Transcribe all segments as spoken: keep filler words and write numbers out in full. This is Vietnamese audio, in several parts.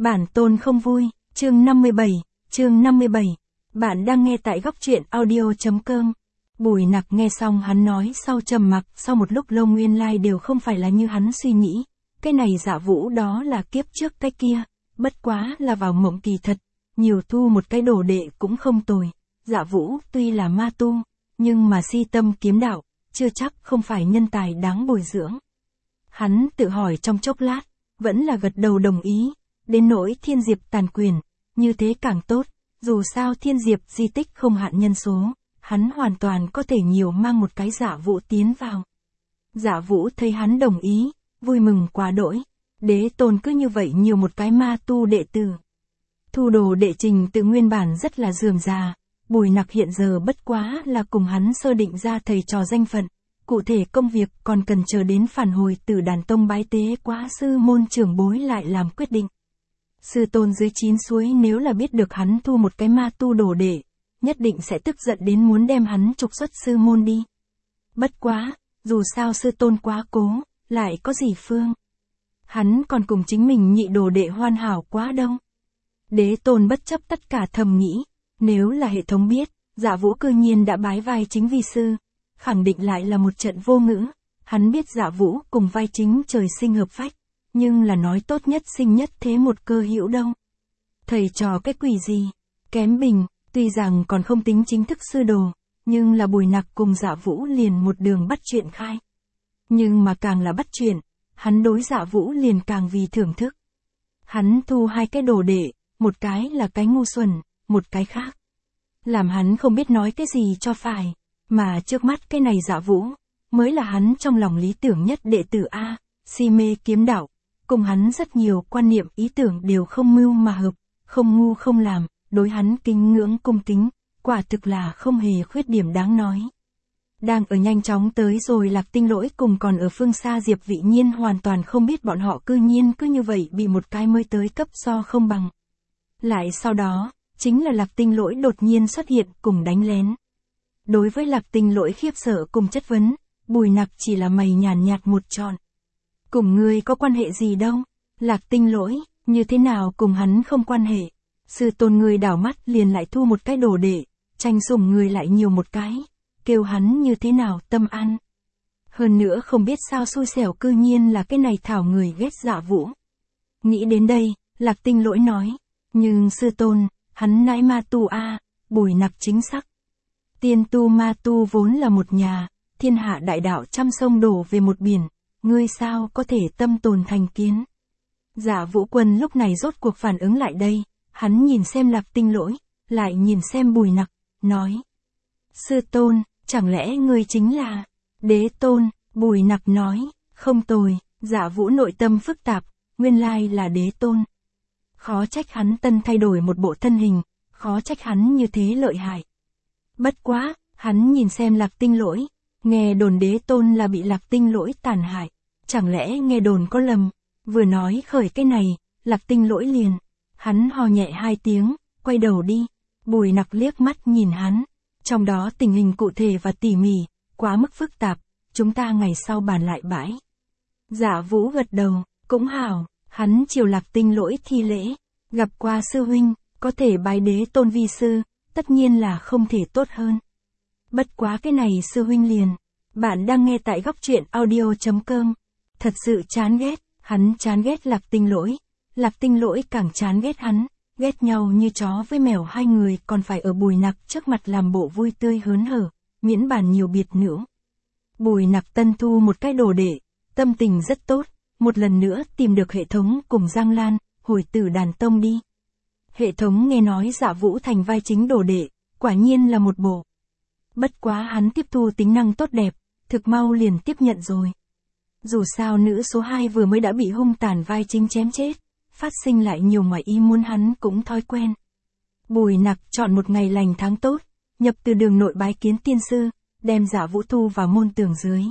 Bản tôn không vui, chương năm mươi bảy, chương năm mươi bảy. Bạn đang nghe tại góc truyện audio.com. Bùi Nặc nghe xong hắn nói sau trầm mặc, sau một lúc lâu nguyên lai đều không phải là như hắn suy nghĩ. Cái này Dạ Vũ đó là kiếp trước cái kia, bất quá là vào mộng kỳ thật, nhiều thu một cái đồ đệ cũng không tồi. Dạ Vũ tuy là ma tu, nhưng mà si tâm kiếm đạo, chưa chắc không phải nhân tài đáng bồi dưỡng. Hắn tự hỏi trong chốc lát, vẫn là gật đầu đồng ý. Đến nỗi thiên diệp tàn quyền, như thế càng tốt, dù sao thiên diệp di tích không hạn nhân số, hắn hoàn toàn có thể nhiều mang một cái Dạ Vũ tiến vào. Dạ Vũ thấy hắn đồng ý, vui mừng quá đỗi, đế tôn cứ như vậy nhiều một cái ma tu đệ tử. Thu đồ đệ trình tự nguyên bản rất là rườm rà, Bùi Nặc hiện giờ bất quá là cùng hắn sơ định ra thầy trò danh phận, cụ thể công việc còn cần chờ đến phản hồi từ đàn tông bái tế quá sư môn trưởng bối lại làm quyết định. Sư tôn dưới chín suối nếu là biết được hắn thu một cái ma tu đồ đệ, nhất định sẽ tức giận đến muốn đem hắn trục xuất sư môn đi. Bất quá, dù sao sư tôn quá cố, lại có gì phương. Hắn còn cùng chính mình nhị đồ đệ hoàn hảo quá đâu. Đế tôn bất chấp tất cả thầm nghĩ, nếu là hệ thống biết, Dạ Vũ cư nhiên đã bái vai chính vi sư, khẳng định lại là một trận vô ngữ. Hắn biết Dạ Vũ cùng vai chính trời sinh hợp phách, nhưng là nói tốt nhất sinh nhất thế một cơ hữu đâu. Thầy trò cái quỷ gì, kém bình, tuy rằng còn không tính chính thức sư đồ, nhưng là Bùi Nặc cùng Dạ Vũ liền một đường bắt chuyện khai. Nhưng mà càng là bắt chuyện, hắn đối Dạ Vũ liền càng vì thưởng thức. Hắn thu hai cái đồ đệ, một cái là cái ngu xuẩn, một cái khác. Làm hắn không biết nói cái gì cho phải, mà trước mắt cái này Dạ Vũ, mới là hắn trong lòng lý tưởng nhất đệ tử A, si mê kiếm đạo. Cùng hắn rất nhiều quan niệm ý tưởng đều không mưu mà hợp, không ngu không làm, đối hắn kính ngưỡng cung kính, quả thực là không hề khuyết điểm đáng nói. Đang ở nhanh chóng tới rồi Lạc Tinh Lỗi cùng còn ở phương xa Diệp Vị Nhiên hoàn toàn không biết bọn họ cư nhiên cứ như vậy bị một cái mới tới cấp so không bằng. Lại sau đó, chính là Lạc Tinh Lỗi đột nhiên xuất hiện cùng đánh lén. Đối với Lạc Tinh Lỗi khiếp sợ cùng chất vấn, Bùi Nặc chỉ là mày nhàn nhạt một tròn. Cùng ngươi có quan hệ gì đâu, Lạc Tinh Lỗi, như thế nào cùng hắn không quan hệ. Sư tôn ngươi đảo mắt liền lại thu một cái đồ đệ, tranh sủng người lại nhiều một cái, kêu hắn như thế nào tâm an. Hơn nữa không biết sao xui xẻo cư nhiên là cái này thảo người ghét Dạ Vũ. Nghĩ đến đây, Lạc Tinh Lỗi nói, nhưng sư tôn, hắn nãi ma tu a, Bùi Nặc chính xác. Tiên tu ma tu vốn là một nhà, thiên hạ đại đạo trăm sông đổ về một biển. Ngươi sao có thể tâm tồn thành kiến. Dạ Vũ Quân lúc này rốt cuộc phản ứng lại đây, hắn nhìn xem Lạc Tinh Lỗi, lại nhìn xem Bùi Nặc, nói. Sư tôn, chẳng lẽ ngươi chính là đế tôn, Bùi Nặc nói, không tồi, Dạ Vũ nội tâm phức tạp, nguyên lai là đế tôn. Khó trách hắn tân thay đổi một bộ thân hình, khó trách hắn như thế lợi hại. Bất quá, hắn nhìn xem Lạc Tinh Lỗi. Nghe đồn đế tôn là bị Lạc Tinh Lỗi tàn hại, chẳng lẽ nghe đồn có lầm, vừa nói khởi cái này, Lạc Tinh Lỗi liền, hắn hò nhẹ hai tiếng, quay đầu đi, Bùi Nặc liếc mắt nhìn hắn, trong đó tình hình cụ thể và tỉ mỉ, quá mức phức tạp, chúng ta ngày sau bàn lại bãi. Dạ Vũ gật đầu, cũng hảo, hắn chiều Lạc Tinh Lỗi thi lễ, gặp qua sư huynh, có thể bái đế tôn vi sư, tất nhiên là không thể tốt hơn. Bất quá cái này sư huynh liền, bạn đang nghe tại góc truyện audio.com, thật sự chán ghét, hắn chán ghét Lạc Tinh Lỗi, Lạc Tinh Lỗi càng chán ghét hắn, ghét nhau như chó với mèo, hai người còn phải ở Bùi Nặc trước mặt làm bộ vui tươi hớn hở, miễn bàn nhiều biệt nữ. Bùi Nặc tân thu một cái đồ đệ, tâm tình rất tốt, một lần nữa tìm được hệ thống cùng Giang Lan, hồi tử đàn tông đi. Hệ thống nghe nói Dạ Vũ thành vai chính đồ đệ, quả nhiên là một bộ. Bất quá hắn tiếp thu tính năng tốt đẹp, thực mau liền tiếp nhận rồi. Dù sao nữ số hai vừa mới đã bị hung tàn vai chính chém chết, phát sinh lại nhiều ngoài ý muốn hắn cũng thói quen. Bùi Nặc chọn một ngày lành tháng tốt, nhập từ đường nội bái kiến tiên sư, đem Dạ Vũ thu vào môn tường dưới.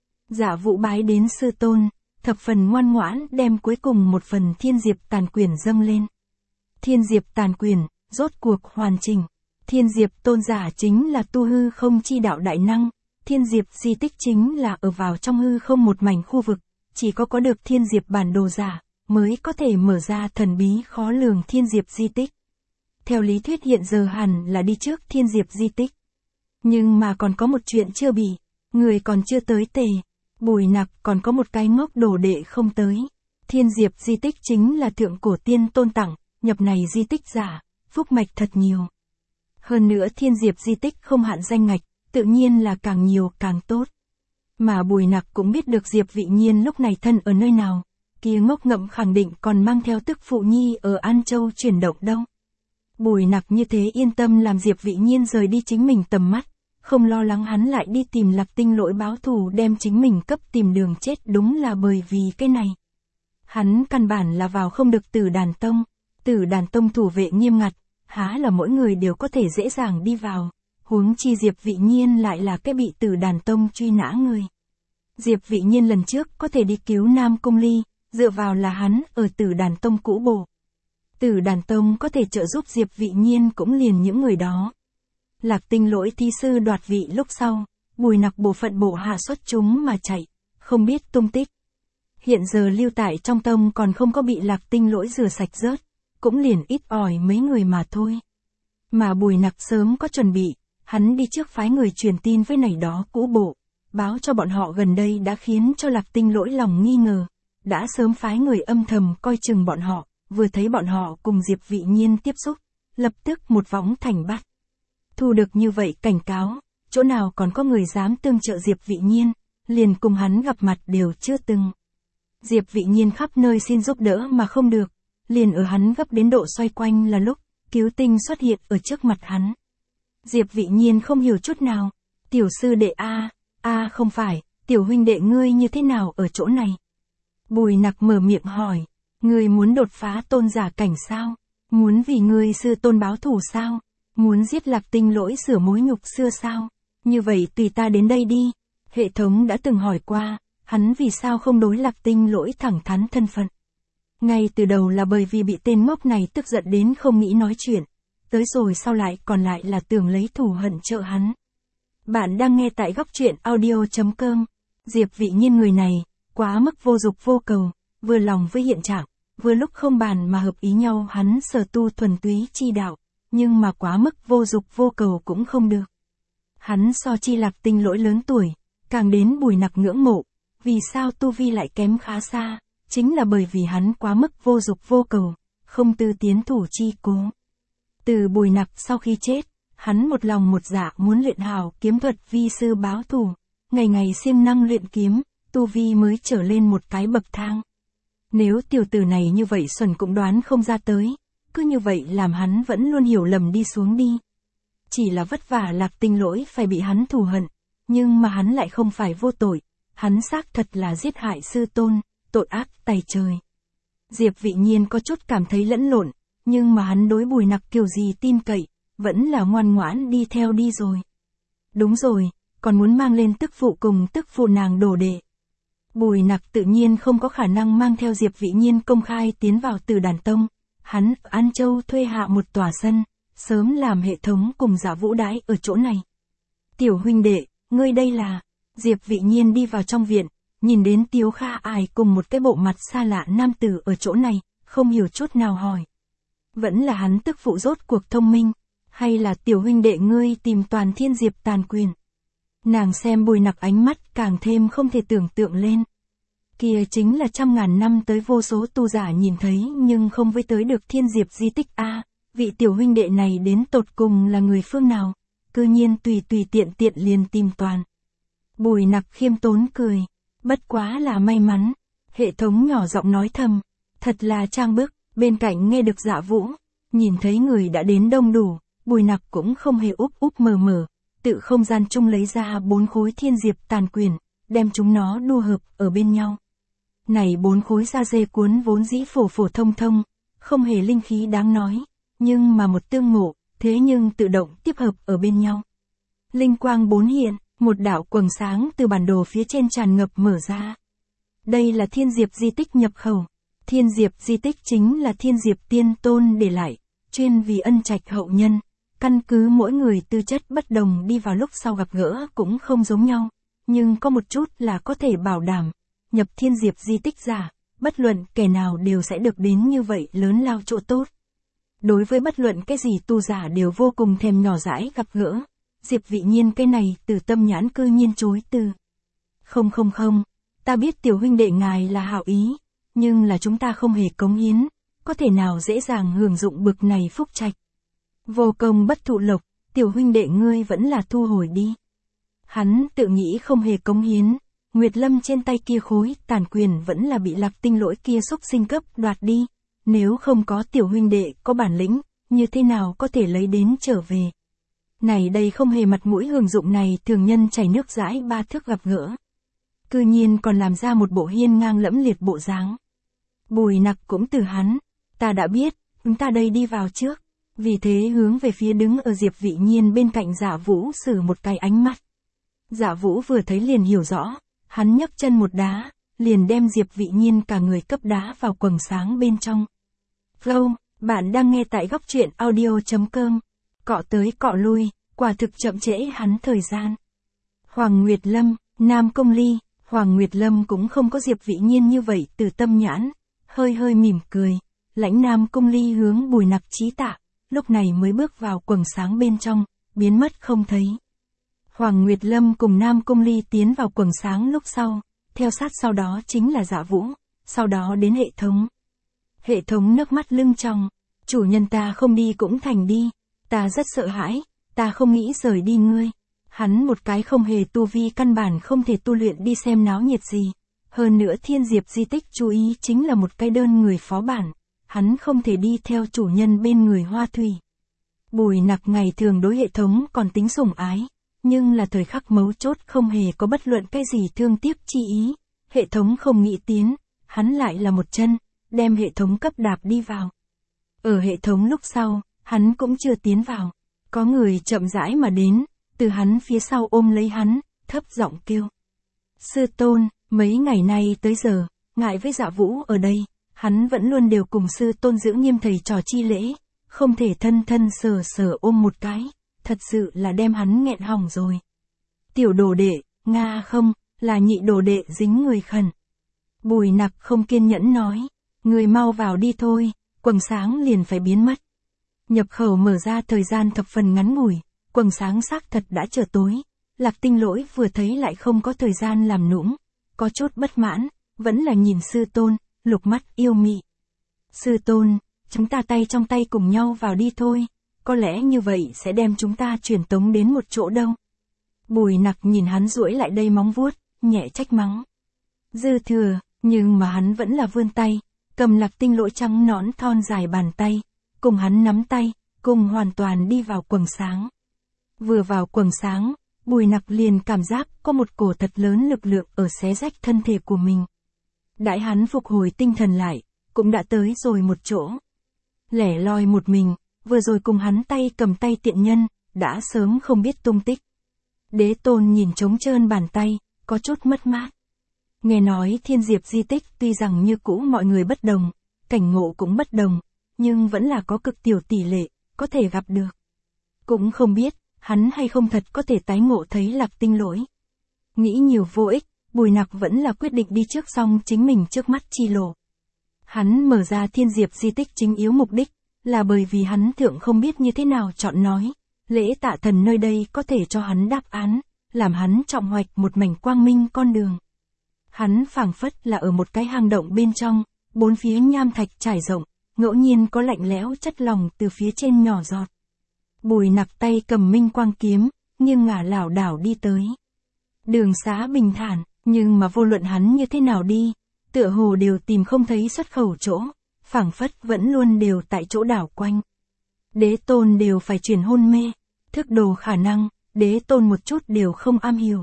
Dạ Vũ bái đến sư tôn, thập phần ngoan ngoãn đem cuối cùng một phần thiên diệp tàn quyền dâng lên. Thiên diệp tàn quyền, rốt cuộc hoàn chỉnh. Thiên diệp tôn giả chính là tu hư không chi đạo đại năng, thiên diệp di tích chính là ở vào trong hư không một mảnh khu vực, chỉ có có được thiên diệp bản đồ giả, mới có thể mở ra thần bí khó lường thiên diệp di tích. Theo lý thuyết hiện giờ hẳn là đi trước thiên diệp di tích. Nhưng mà còn có một chuyện chưa bị, người còn chưa tới tề. Bùi Nặc còn có một cái ngốc đồ đệ không tới. Thiên diệp di tích chính là thượng cổ tiên tôn tặng, nhập này di tích giả, phúc mạch thật nhiều. Hơn nữa thiên diệp di tích không hạn danh ngạch, tự nhiên là càng nhiều càng tốt. Mà Bùi Nặc cũng biết được Diệp Vị Nhiên lúc này thân ở nơi nào, kia ngốc ngậm khẳng định còn mang theo tức phụ nhi ở An Châu chuyển động đâu. Bùi Nặc như thế yên tâm làm Diệp Vị Nhiên rời đi chính mình tầm mắt, không lo lắng hắn lại đi tìm Lạc Tinh Lỗi báo thù đem chính mình cấp tìm đường chết, đúng là bởi vì cái này. Hắn căn bản là vào không được Tử Đàn Tông, Tử Đàn Tông thủ vệ nghiêm ngặt, há là mỗi người đều có thể dễ dàng đi vào, huống chi Diệp Vị Nhiên lại là cái bị Tử Đàn Tông truy nã người. Diệp Vị Nhiên lần trước có thể đi cứu Nam Cung Ly, dựa vào là hắn ở Tử Đàn Tông cũ bộ. Tử Đàn Tông có thể trợ giúp Diệp Vị Nhiên cũng liền những người đó. Lạc Tinh Lỗi thi sư đoạt vị lúc sau, Bùi Nặc bộ phận bộ hạ xuất chúng mà chạy, không biết tung tích. Hiện giờ lưu tại trong tông còn không có bị Lạc Tinh Lỗi rửa sạch rớt, cũng liền ít ỏi mấy người mà thôi. Mà Bùi Nặc sớm có chuẩn bị, hắn đi trước phái người truyền tin với này đó cũ bộ, báo cho bọn họ gần đây đã khiến cho Lạc Tinh Lỗi lòng nghi ngờ, đã sớm phái người âm thầm coi chừng bọn họ, vừa thấy bọn họ cùng Diệp Vị Nhiên tiếp xúc, lập tức một võng thành bắt. Thu được như vậy cảnh cáo, chỗ nào còn có người dám tương trợ Diệp Vị Nhiên, liền cùng hắn gặp mặt đều chưa từng. Diệp Vị Nhiên khắp nơi xin giúp đỡ mà không được, liền ở hắn gấp đến độ xoay quanh là lúc, cứu tinh xuất hiện ở trước mặt hắn. Diệp Vị Nhiên không hiểu chút nào, tiểu sư đệ a, a không phải, tiểu huynh đệ ngươi như thế nào ở chỗ này? Bùi Nặc mở miệng hỏi, ngươi muốn đột phá tôn giả cảnh sao? Muốn vì ngươi sư tôn báo thù sao? Muốn giết Lạc Tinh Lỗi sửa mối nhục xưa sao? Như vậy tùy ta đến đây đi. Hệ thống đã từng hỏi qua, hắn vì sao không đối Lạc Tinh Lỗi thẳng thắn thân phận. Ngay từ đầu là bởi vì bị tên ngốc này tức giận đến không nghĩ nói chuyện, tới rồi sau lại còn lại là tưởng lấy thù hận trợ hắn. Bạn đang nghe tại góc truyện audio chấm com. Diệp Vị Nhiên người này, quá mức vô dục vô cầu, vừa lòng với hiện trạng, vừa lúc không bàn mà hợp ý nhau, hắn sở tu thuần túy chi đạo, nhưng mà quá mức vô dục vô cầu cũng không được. Hắn so chi Lạc Tinh Lỗi lớn tuổi, càng đến Bùi Nặc ngưỡng mộ, vì sao tu vi lại kém khá xa, chính là bởi vì hắn quá mức vô dục vô cầu, không tư tiến thủ chi cố. Từ Bùi Nặc sau khi chết, hắn một lòng một dạ muốn luyện hào kiếm thuật vi sư báo thù, ngày ngày siêng năng luyện kiếm, tu vi mới trở lên một cái bậc thang. Nếu tiểu tử này như vậy xuẩn cũng đoán không ra tới, cứ như vậy làm hắn vẫn luôn hiểu lầm đi xuống đi. Chỉ là vất vả Lạc Tinh Lỗi phải bị hắn thù hận, nhưng mà hắn lại không phải vô tội, hắn xác thật là giết hại sư tôn, tội ác tày trời. Diệp Vị Nhiên có chút cảm thấy lẫn lộn, nhưng mà hắn đối Bùi Nặc kiểu gì tin cậy, vẫn là ngoan ngoãn đi theo đi rồi. Đúng rồi, còn muốn mang lên tức phụ cùng tức phụ nàng đồ đệ. Bùi Nặc tự nhiên không có khả năng mang theo Diệp Vị Nhiên công khai tiến vào Tử Đàn Tông, hắn ở An Châu thuê hạ một tòa sân, sớm làm hệ thống cùng Giả Vũ đãi ở chỗ này. Tiểu huynh đệ, ngươi đây là... Diệp Vị Nhiên đi vào trong viện, nhìn đến Tiếu Kha Ải cùng một cái bộ mặt xa lạ nam tử ở chỗ này, không hiểu chút nào hỏi. Vẫn là hắn tức phụ rốt cuộc thông minh, hay là tiểu huynh đệ ngươi tìm toàn thiên diệp tàn quyền? Nàng xem Bùi Nặc ánh mắt càng thêm không thể tưởng tượng lên. Kia chính là trăm ngàn năm tới vô số tu giả nhìn thấy nhưng không với tới được thiên diệp di tích a, vị tiểu huynh đệ này đến tột cùng là người phương nào, cư nhiên tùy tùy tiện tiện liền tìm toàn. Bùi Nặc khiêm tốn cười, bất quá là may mắn, hệ thống nhỏ giọng nói thầm, thật là trang bức, bên cạnh nghe được Dạ Vũ, nhìn thấy người đã đến đông đủ, Bùi Nặc cũng không hề úp úp mờ mờ, tự không gian chung lấy ra bốn khối thiên diệp tàn quyền, đem chúng nó đua hợp ở bên nhau. Này bốn khối da dê cuốn vốn dĩ phổ phổ thông thông, không hề linh khí đáng nói, nhưng mà một tương ngộ, thế nhưng tự động tiếp hợp ở bên nhau. Linh quang bốn hiện, một đạo quầng sáng từ bản đồ phía trên tràn ngập mở ra. Đây là thiên diệp di tích nhập khẩu. Thiên diệp di tích chính là thiên diệp tiên tôn để lại, chuyên vì ân trạch hậu nhân. Căn cứ mỗi người tư chất bất đồng đi vào lúc sau gặp gỡ cũng không giống nhau, nhưng có một chút là có thể bảo đảm, nhập thiên diệp di tích giả, bất luận kẻ nào đều sẽ được đến như vậy lớn lao chỗ tốt. Đối với bất luận cái gì tu giả đều vô cùng thèm nhỏ dãi gặp gỡ. Diệp Vị Nhiên cái này từ tâm nhãn cư nhiên chối từ. Không không không, ta biết tiểu huynh đệ ngài là hảo ý, nhưng là chúng ta không hề cống hiến, có thể nào dễ dàng hưởng dụng bực này phúc trạch. Vô công bất thụ lộc, tiểu huynh đệ ngươi vẫn là thu hồi đi. Hắn tự nghĩ không hề cống hiến, Nguyệt Lâm trên tay kia khối tàn quyền vẫn là bị Lạc Tinh Lỗi kia xúc sinh cấp đoạt đi, nếu không có tiểu huynh đệ có bản lĩnh, như thế nào có thể lấy đến trở về. Này đây không hề mặt mũi hưởng dụng này thường nhân chảy nước dãi ba thước gặp gỡ. Cư nhiên còn làm ra một bộ hiên ngang lẫm liệt bộ dáng. Bùi Nặc cũng từ hắn, ta đã biết, chúng ta đây đi vào trước, vì thế hướng về phía đứng ở Diệp Vị Nhiên bên cạnh Dạ Vũ sử một cái ánh mắt. Dạ Vũ vừa thấy liền hiểu rõ, hắn nhấc chân một đá, liền đem Diệp Vị Nhiên cả người cấp đá vào quầng sáng bên trong. Flow, bạn đang nghe tại góc truyện audio chấm com. Cọ tới cọ lui, quả thực chậm trễ hắn thời gian. Hoàng Nguyệt Lâm, Nam Công Ly, Hoàng Nguyệt Lâm cũng không có Diệp Vị Nhiên như vậy từ tâm nhãn, hơi hơi mỉm cười, lãnh Nam Công Ly hướng Bùi Nặc chí tạ, lúc này mới bước vào quầng sáng bên trong, biến mất không thấy. Hoàng Nguyệt Lâm cùng Nam Công Ly tiến vào quầng sáng lúc sau, theo sát sau đó chính là Dạ Vũ, sau đó đến hệ thống. Hệ thống nước mắt lưng tròng, chủ nhân ta không đi cũng thành đi, ta rất sợ hãi, ta không nghĩ rời đi ngươi. Hắn một cái không hề tu vi căn bản không thể tu luyện đi xem náo nhiệt gì. Hơn nữa Thiên Diệp di tích chú ý chính là một cái đơn người phó bản, hắn không thể đi theo chủ nhân bên người Hoa Thủy. Bùi Nặc ngày thường đối hệ thống còn tính sủng ái, nhưng là thời khắc mấu chốt không hề có bất luận cái gì thương tiếc chi ý. Hệ thống không nghĩ tiến, hắn lại là một chân, đem hệ thống cấp đạp đi vào. Ở hệ thống lúc sau, hắn cũng chưa tiến vào. Có người chậm rãi mà đến, từ hắn phía sau ôm lấy hắn, thấp giọng kêu. Sư tôn, mấy ngày nay tới giờ, ngại với Dạ Vũ ở đây, hắn vẫn luôn đều cùng sư tôn giữ nghiêm thầy trò chi lễ, không thể thân thân sờ sờ ôm một cái, thật sự là đem hắn nghẹn hỏng rồi. Tiểu đồ đệ, Nga không, là nhị đồ đệ dính người khẩn. Bùi Nặc không kiên nhẫn nói, người mau vào đi thôi, quầng sáng liền phải biến mất. Nhập khẩu mở ra thời gian thập phần ngắn ngủi, quầng sáng xác thật đã trở tối. Lạc Tinh Lỗi vừa thấy lại không có thời gian làm nũng, có chút bất mãn, vẫn là nhìn sư tôn, lục mắt yêu mị. Sư tôn, chúng ta tay trong tay cùng nhau vào đi thôi, có lẽ như vậy sẽ đem chúng ta truyền tống đến một chỗ đâu. Bùi Nặc nhìn hắn duỗi lại đây móng vuốt, nhẹ trách mắng. Dư thừa, nhưng mà hắn vẫn là vươn tay, cầm Lạc Tinh Lỗi trắng nõn thon dài bàn tay, cùng hắn nắm tay, cùng hoàn toàn đi vào quầng sáng. Vừa vào quầng sáng, Bùi Nặc liền cảm giác có một cổ thật lớn lực lượng ở xé rách thân thể của mình. Đãi hắn phục hồi tinh thần lại, cũng đã tới rồi một chỗ. Lẻ loi một mình, vừa rồi cùng hắn tay cầm tay tiện nhân, đã sớm không biết tung tích. Đế Tôn nhìn trống trơn bàn tay, có chút mất mát. Nghe nói Thiên Diệp di tích tuy rằng như cũ mọi người bất đồng, cảnh ngộ cũng bất đồng, nhưng vẫn là có cực tiểu tỷ lệ, có thể gặp được. Cũng không biết, hắn hay không thật có thể tái ngộ thấy Lạc Tinh Lỗi. Nghĩ nhiều vô ích, Bùi Nặc vẫn là quyết định đi trước xong chính mình trước mắt chi lộ. Hắn mở ra Thiên Diệp di tích chính yếu mục đích, là bởi vì hắn thượng không biết như thế nào chọn nói, lễ tạ thần nơi đây có thể cho hắn đáp án, làm hắn trọng hoạch một mảnh quang minh con đường. Hắn phảng phất là ở một cái hang động bên trong, bốn phía nham thạch trải rộng, ngẫu nhiên có lạnh lẽo chất lỏng từ phía trên nhỏ giọt. Bùi Nặc tay cầm minh quang kiếm, nghiêng ngả lảo đảo đi tới. Đường xá bình thản, nhưng mà vô luận hắn như thế nào đi, tựa hồ đều tìm không thấy xuất khẩu chỗ, phảng phất vẫn luôn đều tại chỗ đảo quanh. Đế Tôn đều phải chuyển hôn mê, thức đồ khả năng, Đế Tôn một chút đều không am hiểu.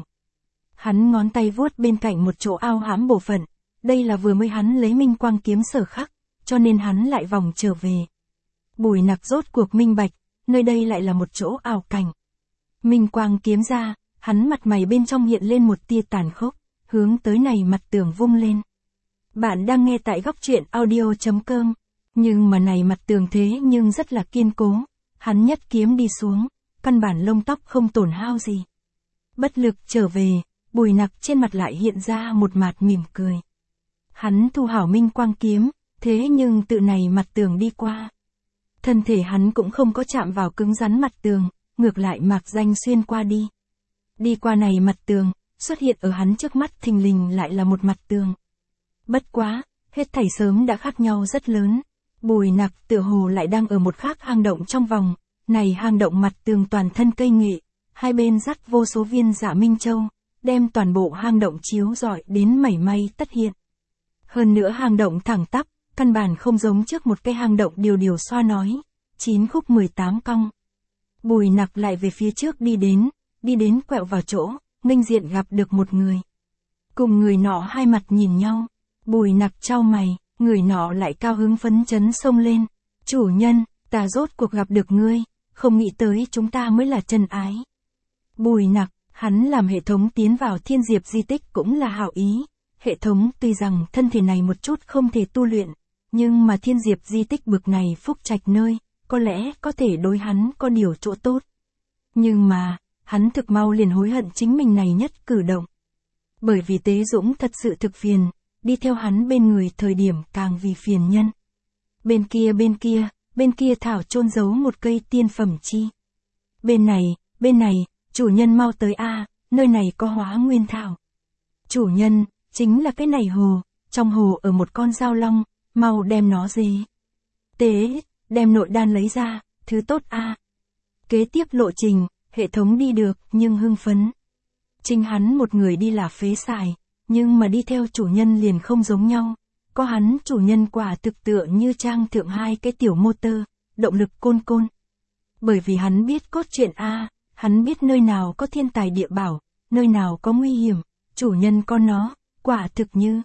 Hắn ngón tay vuốt bên cạnh một chỗ ao hãm bộ phận, đây là vừa mới hắn lấy minh quang kiếm sở khắc, cho nên hắn lại vòng trở về. Bùi Nặc rốt cuộc minh bạch, nơi đây lại là một chỗ ảo cảnh. Minh quang kiếm ra, hắn mặt mày bên trong hiện lên một tia tàn khốc, hướng tới này mặt tường vung lên. Bạn đang nghe tại góc truyện audio chấm com, nhưng mà này mặt tường thế nhưng rất là kiên cố, hắn nhất kiếm đi xuống, căn bản lông tóc không tổn hao gì. Bất lực trở về, Bùi Nặc trên mặt lại hiện ra một mạt mỉm cười. Hắn thu hảo minh quang kiếm, thế nhưng tự này mặt tường đi qua. Thân thể hắn cũng không có chạm vào cứng rắn mặt tường, ngược lại mạc danh xuyên qua đi. Đi qua này mặt tường, xuất hiện ở hắn trước mắt thình lình lại là một mặt tường. Bất quá, hết thảy sớm đã khác nhau rất lớn. Bùi Nặc tựa hồ lại đang ở một khác hang động trong vòng, này hang động mặt tường toàn thân cây nghệ, hai bên dắt vô số viên Dạ Minh Châu, đem toàn bộ hang động chiếu rọi đến mảy may tất hiện. Hơn nữa hang động thẳng tắp, căn bản không giống trước một cái hang động điều điều xoa nói, chín khúc mười tám cong. Bùi Nặc lại về phía trước đi đến, đi đến quẹo vào chỗ, nghênh diện gặp được một người. Cùng người nọ hai mặt nhìn nhau, Bùi Nặc chau mày, người nọ lại cao hứng phấn chấn xông lên. Chủ nhân, ta rốt cuộc gặp được ngươi, không nghĩ tới chúng ta mới là chân ái. Bùi Nặc, hắn làm hệ thống tiến vào thiên diệp di tích cũng là hảo ý. Hệ thống tuy rằng thân thể này một chút không thể tu luyện, nhưng mà thiên diệp di tích bực này phúc trạch nơi, có lẽ có thể đối hắn có điều chỗ tốt. Nhưng mà, hắn thực mau liền hối hận chính mình này nhất cử động. Bởi vì Tế Dũng thật sự thực phiền, đi theo hắn bên người thời điểm càng vì phiền nhân. Bên kia bên kia, bên kia thảo chôn giấu một cây tiên phẩm chi. Bên này, bên này, chủ nhân mau tới a, nơi này có hóa nguyên thảo. Chủ nhân, chính là cái này hồ, trong hồ ở một con dao long, mau đem nó dê. Tế, đem nội đan lấy ra, thứ tốt a. Kế tiếp lộ trình, hệ thống đi được nhưng hưng phấn. Chính hắn một người đi là phế xài, nhưng mà đi theo chủ nhân liền không giống nhau. Có hắn chủ nhân quả thực tựa như trang thượng hai cái tiểu motor, động lực côn côn. Bởi vì hắn biết cốt truyện a, hắn biết nơi nào có thiên tài địa bảo, nơi nào có nguy hiểm, chủ nhân con nó, quả thực như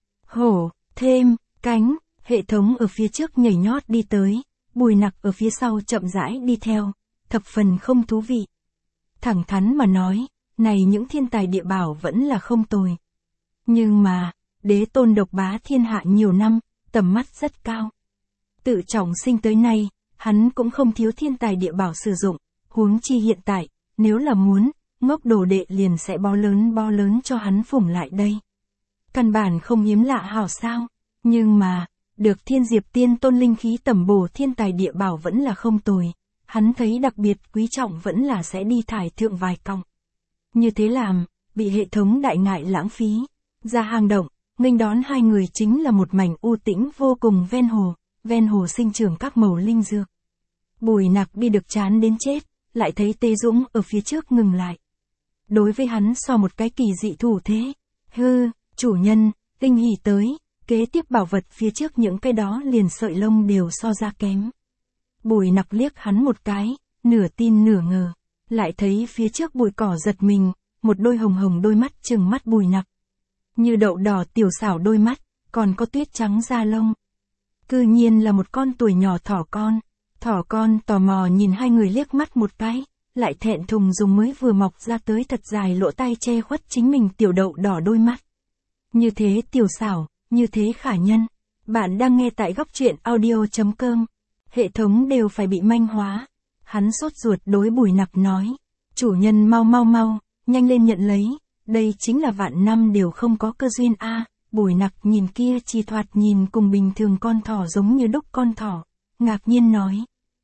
hổ, thêm, cánh, hệ thống ở phía trước nhảy nhót đi tới, Bùi Nặc ở phía sau chậm rãi đi theo, thập phần không thú vị. Thẳng thắn mà nói, này những thiên tài địa bảo vẫn là không tồi. Nhưng mà, đế tôn độc bá thiên hạ nhiều năm, tầm mắt rất cao. Tự trọng sinh tới nay, hắn cũng không thiếu thiên tài địa bảo sử dụng, huống chi hiện tại, nếu là muốn, ngốc đồ đệ liền sẽ bo lớn bo lớn cho hắn phủng lại đây. Căn bản không hiếm lạ hảo sao, nhưng mà, được thiên diệp tiên tôn linh khí tẩm bổ thiên tài địa bảo vẫn là không tồi, hắn thấy đặc biệt quý trọng vẫn là sẽ đi thải thượng vài cọng. Như thế làm, bị hệ thống đại ngại lãng phí, ra hang động, nghênh đón hai người chính là một mảnh u tĩnh vô cùng ven hồ, ven hồ sinh trưởng các màu linh dược. Bùi Nặc đi được chán đến chết, lại thấy Tế Dũng ở phía trước ngừng lại. Đối với hắn so một cái kỳ dị thủ thế, hư, chủ nhân, tinh hỉ tới, kế tiếp bảo vật phía trước những cái đó liền sợi lông đều so ra kém. Bùi Nặc liếc hắn một cái, nửa tin nửa ngờ, lại thấy phía trước bụi cỏ giật mình, một đôi hồng hồng đôi mắt trừng mắt Bùi Nặc. Như đậu đỏ tiểu xảo đôi mắt, còn có tuyết trắng da lông. Cư nhiên là một con tuổi nhỏ thỏ con, thỏ con tò mò nhìn hai người liếc mắt một cái, lại thẹn thùng dùng mới vừa mọc ra tới thật dài lỗ tai che khuất chính mình tiểu đậu đỏ đôi mắt. Như thế tiểu xảo, như thế khả nhân. Bạn đang nghe tại góc truyện audio chấm com. Hệ thống đều phải bị manh hóa. Hắn sốt ruột đối Bùi Nặc nói. Chủ nhân mau mau mau, nhanh lên nhận lấy. Đây chính là vạn năm đều không có cơ duyên a. Bùi Nặc nhìn kia chỉ thoạt nhìn cùng bình thường con thỏ giống như đúc con thỏ. Ngạc nhiên nói.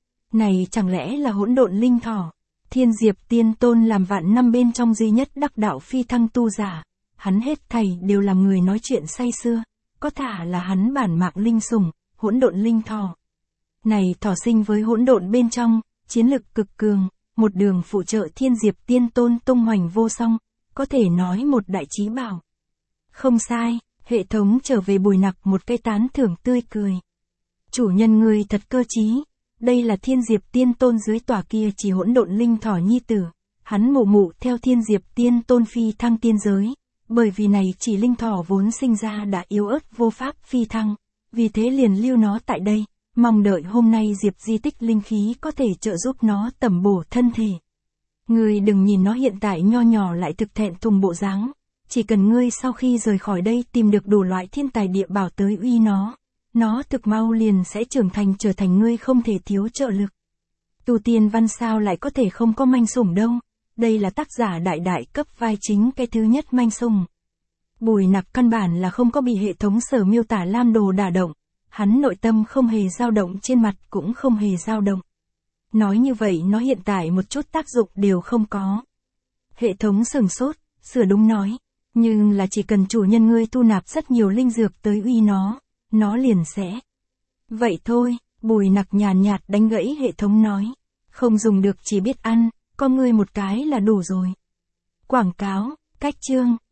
Này chẳng lẽ là hỗn độn linh thỏ. Thiên diệp tiên tôn làm vạn năm bên trong duy nhất đắc đạo phi thăng tu giả. Hắn hết thảy đều làm người nói chuyện say sưa. Có thả là hắn bản mạng linh sủng, hỗn độn linh thỏ. Này thỏ sinh với hỗn độn bên trong, chiến lực cực cường, một đường phụ trợ thiên diệp tiên tôn tung hoành vô song, có thể nói một đại chí bảo. Không sai, hệ thống trở về Bùi Nặc một cây tán thưởng tươi cười. Chủ nhân người thật cơ trí, đây là thiên diệp tiên tôn dưới tòa kia chỉ hỗn độn linh thỏ nhi tử, hắn mụ mụ theo thiên diệp tiên tôn phi thăng tiên giới. Bởi vì này chỉ linh thỏ vốn sinh ra đã yếu ớt vô pháp phi thăng, vì thế liền lưu nó tại đây, mong đợi hôm nay diệp di tích linh khí có thể trợ giúp nó tẩm bổ thân thể. Ngươi đừng nhìn nó hiện tại nho nhỏ lại thực thẹn thùng bộ dáng, chỉ cần ngươi sau khi rời khỏi đây tìm được đủ loại thiên tài địa bảo tới uy nó, nó thực mau liền sẽ trưởng thành trở thành ngươi không thể thiếu trợ lực. Tu tiên văn sao lại có thể không có manh sủng đâu. Đây là tác giả đại đại cấp vai chính cái thứ nhất manh sủng. Bùi Nặc căn bản là không có bị hệ thống sở miêu tả lam đồ đả động. Hắn nội tâm không hề dao động, trên mặt cũng không hề dao động. Nói như vậy nó hiện tại một chút tác dụng đều không có. Hệ thống sửng sốt, sửa đúng nói. Nhưng là chỉ cần chủ nhân ngươi tu nạp rất nhiều linh dược tới uy nó, nó liền sẽ. Vậy thôi, Bùi Nặc nhàn nhạt đánh gãy hệ thống nói. Không dùng được chỉ biết ăn, có ngươi một cái là đủ rồi. Quảng cáo, cách chương.